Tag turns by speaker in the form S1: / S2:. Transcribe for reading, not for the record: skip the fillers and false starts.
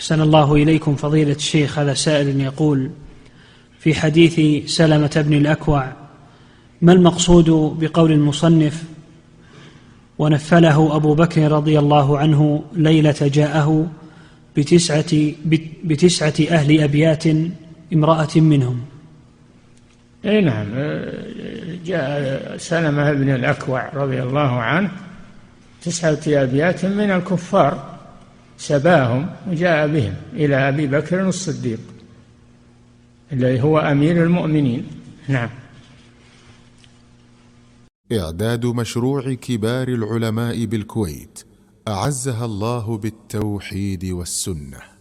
S1: أحسن الله إليكم فضيلة الشيخ. هذا سائل يقول: في حديث سلمة بن الأكوع ما المقصود بقول المصنف: ونفله أبو بكر رضي الله عنه ليلة جاءه بتسعة أهل أبيات امرأة منهم؟
S2: أي نعم، جاء سلمة بن الأكوع رضي الله عنه 9 أبيات من الكفار سباهم وجاء بهم إلى أبي بكر الصديق الذي هو أمير المؤمنين. نعم.
S3: إعداد مشروع كبار العلماء بالكويت أعزها الله بالتوحيد والسنة.